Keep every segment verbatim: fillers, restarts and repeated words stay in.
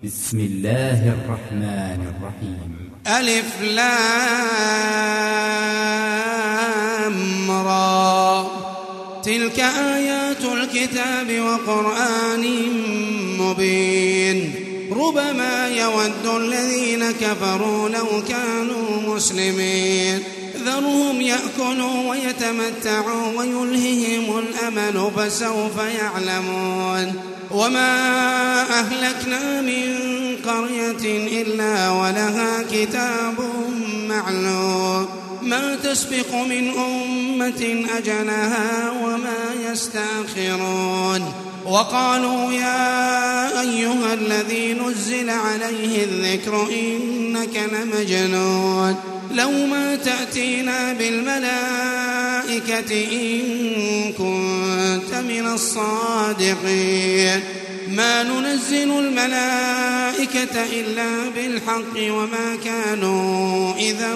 بسم الله الرحمن الرحيم. ألف لام را تلك آيات الكتاب وقرآن مبين ربما يود الذين كفروا لو كانوا مسلمين ذرهم يأكلوا ويتمتعوا ويلههم الأمل فسوف يعلمون وما أهلكنا من قرية إلا ولها كتاب معلوم ما تسبق من أمة أجلها وما يستأخرون وقالوا يا أيها الذي نزل عليه الذكر إنك لمجنون لو ما تأتينا بالملائكة إن كنت من الصادقين ما ننزل الملائكة إلا بالحق وما كانوا إذا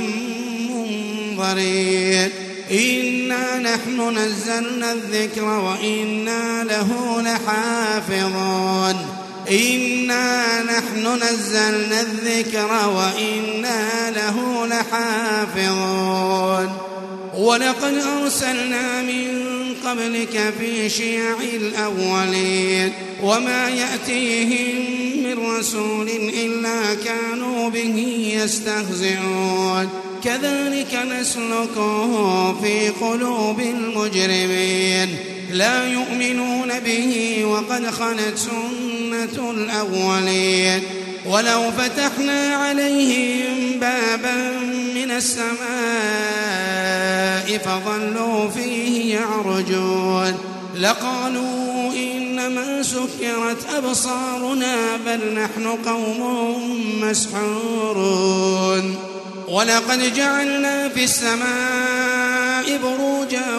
منظرين إنا نحن نزلنا الذكر وإنا له لحافظون إنا نحن نزلنا الذكر وإنا له لحافظون ولقد أرسلنا من قبلك في شيع الأولين وما يأتيهم من رسول إلا كانوا به يستهزئون كذلك نسلكه في قلوب المجرمين لا يؤمنون به وقد خلت سنة الأولين ولو فتحنا عليهم بابا من السماء فظلوا فيه يعرجون لقالوا إنما سكرت أبصارنا بل نحن قوم مسحورون ولقد جعلنا في السماء بروجا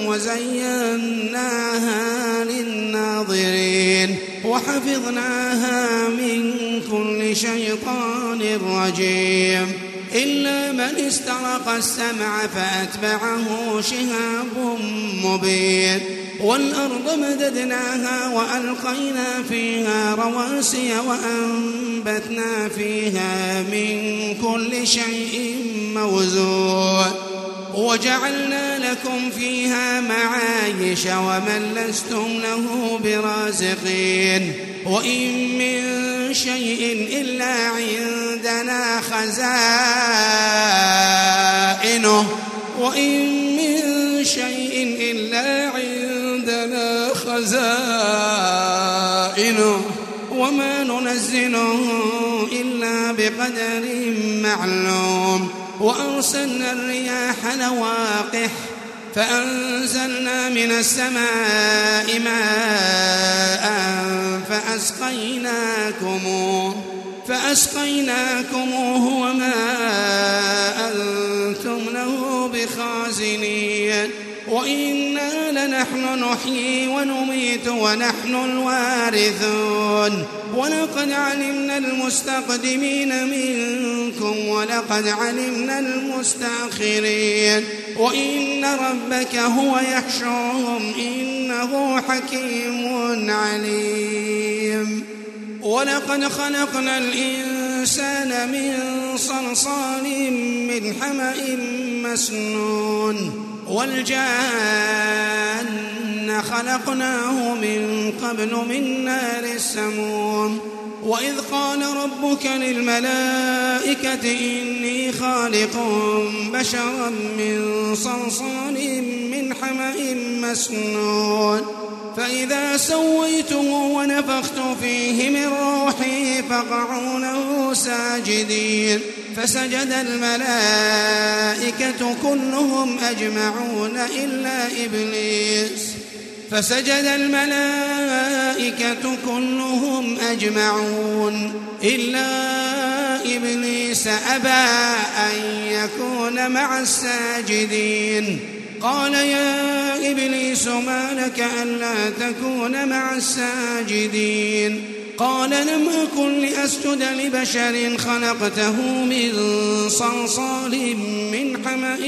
وزيناها للناظرين وحفظناها من كل شيطان رجيم إلا من استرق السمع فأتبعه شهاب مبين والأرض مددناها وألقينا فيها رواسي وأنبتنا فيها من كل شيء موزون وجعلنا لكم فيها معايش ومن لستم له برازقين وإن من شيء إلا عندنا خزائنه وإن من شيء إلا عندنا خزائنه وما ننزله إلا بقدر معلوم وأرسلنا الرياح لواقح فأنزلنا من السماء ماء فأسقيناكموه فأسقيناكموه وما أنتم له بخازنين وإنا لنحن نحيي ونميت ونحن الوارثون ولقد علمنا المستقدمين منكم ولقد علمنا المستأخرين وإن ربك هو يحشرهم إنه حكيم عليم ولقد خلقنا الإنسان من صلصال من حمأ مسنون والجان خلقناه من قبل من نار السموم وإذ قال ربك للملائكة إني خالق بشرا من صلصال من حمأ مسنون فإذا سويته ونفخت فيه من روحي فقعوا له ساجدين فسجد الملائكة كلهم أجمعون إلا إبليس فسجد الملائكة كلهم أجمعون إلا إبليس أبى أن يكون مع الساجدين قال يا إبليس ما لك ألا تكون مع الساجدين قال لم أكن لأسجد لبشر خلقته من صلصال من حمأ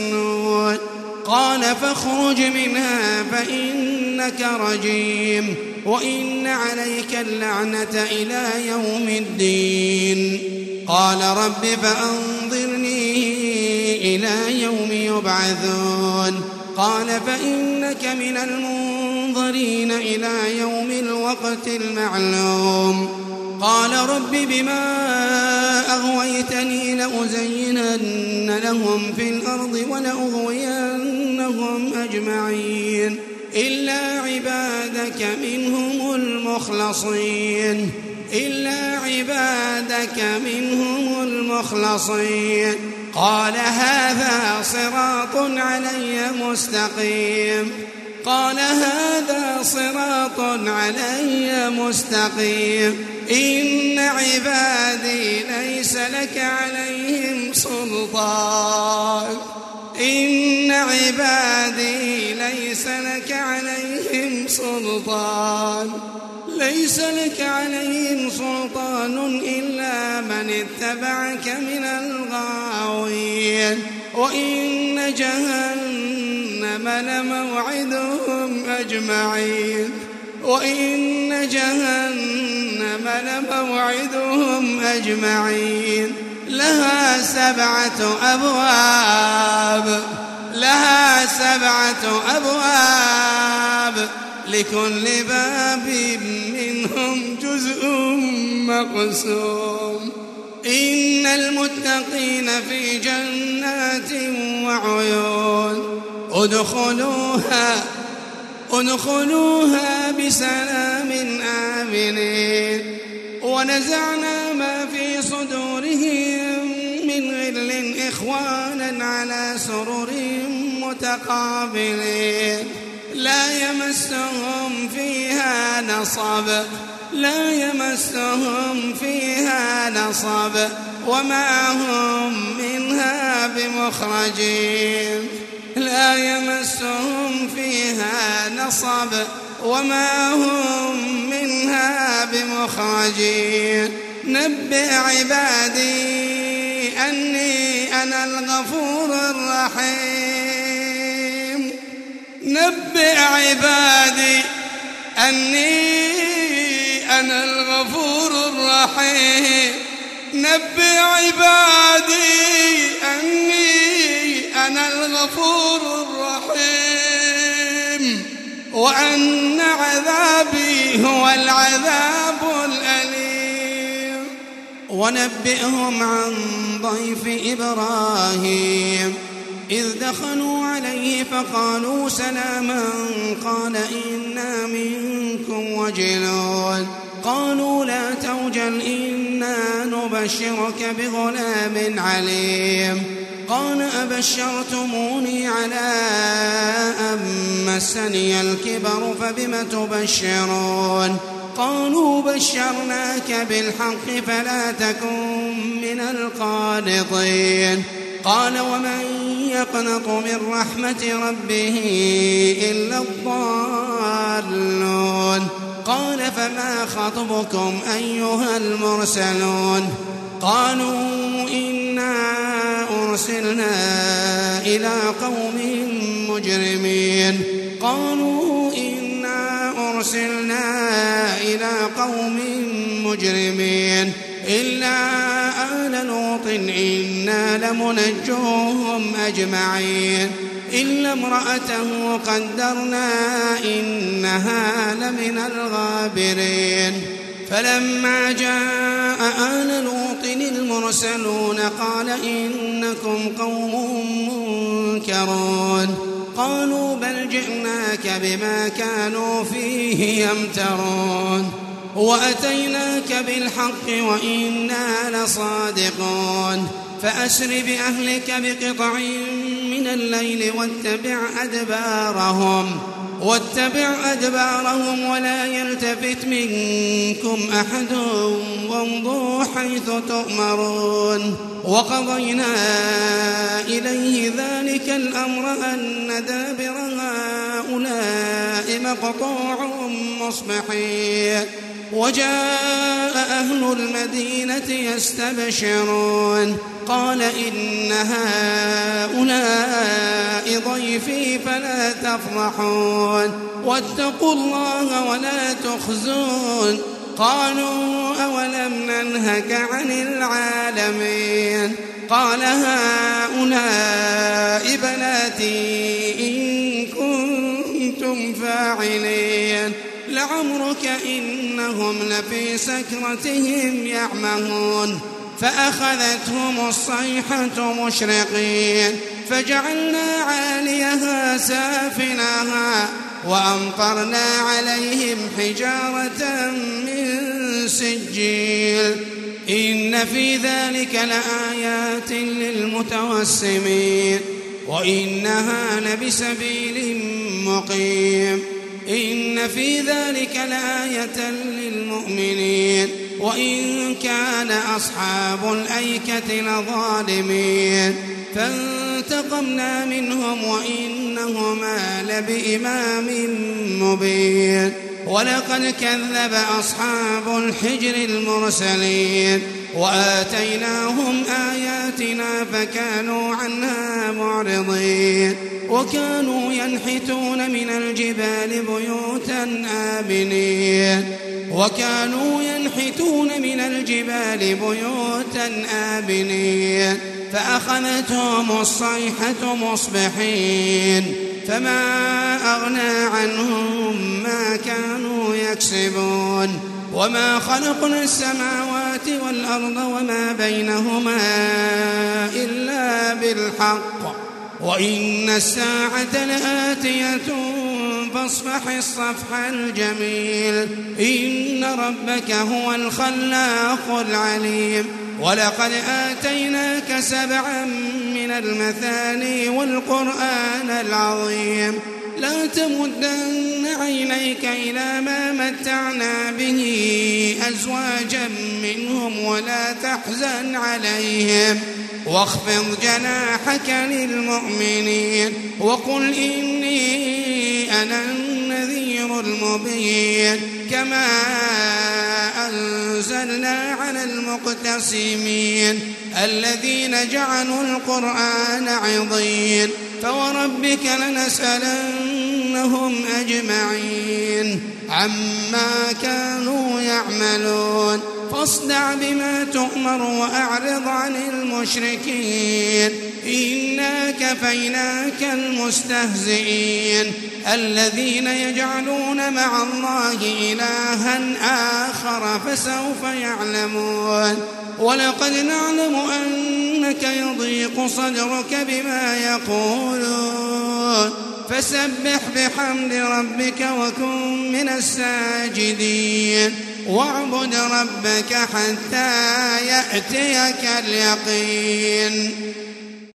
مسنون قال فاخرج منها فإنك رجيم وإن عليك اللعنة إلى يوم الدين. قال رب فأنظرني إلى يوم يبعثون. قال فإنك من المنظرين إلى يوم الوقت المعلوم. قال رب بما أغويتني لأزينن لهم في الأرض ولأغوينهم أجمعين إلا عبادك منهم المخلصين إلا عبادك منهم المخلصين. قال هذا صراط علي مستقيم قال هذا صراط علي مستقيم إن عبادي ليس لك عليهم سلطان إن عبادي ليس لك عليهم سلطان ليس لك عليهم سلطان إلا من اتبعك من الغاوين. وإن جهنم لموعدهم أجمعين وإن جهنم لموعدهم أجمعين لها سبعة أبواب لها سبعة أبواب لكل باب منهم جزء مقسوم. إن المتقين في جنات وعيون ادخلوها ادخلوها بسلام آمنين. ونزعنا ما في صدورهم من غل إخوانا على سرر متقابلين لا يمسهم فيها نصب لا يمسهم فيها نصب وما هم منها بمخرجين لا يمسهم فيها نصب وما هم منها بمخرجين. نبئ عبادي أني أنا الغفور الرحيم نبئ عبادي أني أنا الغفور الرحيم نبئ عبادي أني أنا الغفور الرحيم وأن عذابي هو العذاب الأليم. ونبئهم عن ضيف إبراهيم إذ دخلوا عليه فقالوا سلاما قال إنا منكم وجلون. قالوا لا توجل إنا نبشرك بغلام عليم. قال أبشرتموني على أن مسني الكبر فبم تبشرون. قالوا بشرناك بالحق فلا تكن من القانطين. قال ومن يقنط من رحمة ربه إلا الضالون. قال فما خطبكم أيها المرسلون. قالوا إنا أرسلنا إلى قوم مجرمين. قالوا إنا أرسلنا إلى قوم مجرمين إلا آل لوط إنا لمنجوهم أجمعين إلا امرأته قدرنا إنها لمن الغابرين. فلما جاء آل لوط المرسلون قال إنكم قوم منكرون. قالوا بل جئناك بما كانوا فيه يمترون وأتيناك بالحق وإنا لصادقون. فأسر بأهلك بقطع من الليل واتبع أدبارهم واتبع أدبارهم ولا يلتفت منكم أحد وامضوا حيث تؤمرون. وقضينا إليه ذلك الأمر أن دابر هؤلاء مقطوع مصبحين وجاء أهل المدينة يستبشرون قال إن هؤلاء ضيفي فلا تفضحون واتقوا الله ولا تخزون قالوا أولم ننهك عن العالمين قال هؤلاء بناتي إن كنتم فاعلين لعمرك إنهم لفي سكرتهم يعمهون فأخذتهم الصيحة مشرقين فجعلنا عاليها سافلها وأمطرنا عليهم حجارة من سجيل إن في ذلك لآيات للمتوسمين وإنها لبسبيل مقيم إن في ذلك لآية للمؤمنين وإن كان أصحاب الأيكة لظالمين فانتقمنا منهم وإنهما لبإمام مبين ولقد كذب أصحاب الحجر المرسلين وآتيناهم آياتنا فكانوا عنها معرضين وكانوا ينحتون من الجبال بيوتا آمنين وكانوا ينحتون من الجبال بيوتا آمنين فأخذتهم الصيحة مصبحين فما أغنى عنهم ما كانوا يكسبون وما خلقنا السماوات والأرض وما بينهما إلا بالحق وإن الساعة لآتية فاصفح الصفح الجميل إن ربك هو الخلاق العليم ولقد آتيناك سبعا من المثاني والقرآن العظيم لا تمدن عينيك إلى ما متعنا به أزواجا منهم ولا تحزن عليهم واخفض جناحك للمؤمنين وقل إني أنا النذير المبين كما أنزلنا على المقتسمين الذين جعلوا القرآن عضين فوربك لنسألنهم أجمعين عما كانوا يعملون فاصدع بما تؤمر وأعرض عن المشركين إنا كفيناك المستهزئين الذين يجعلون مع الله إلها آخر فسوف يعلمون ولقد نعلم أنك يضيق صدرك بما يقولون فسبح بحمد ربك وكن من الساجدين واعبد ربك حتى يأتيك اليقين.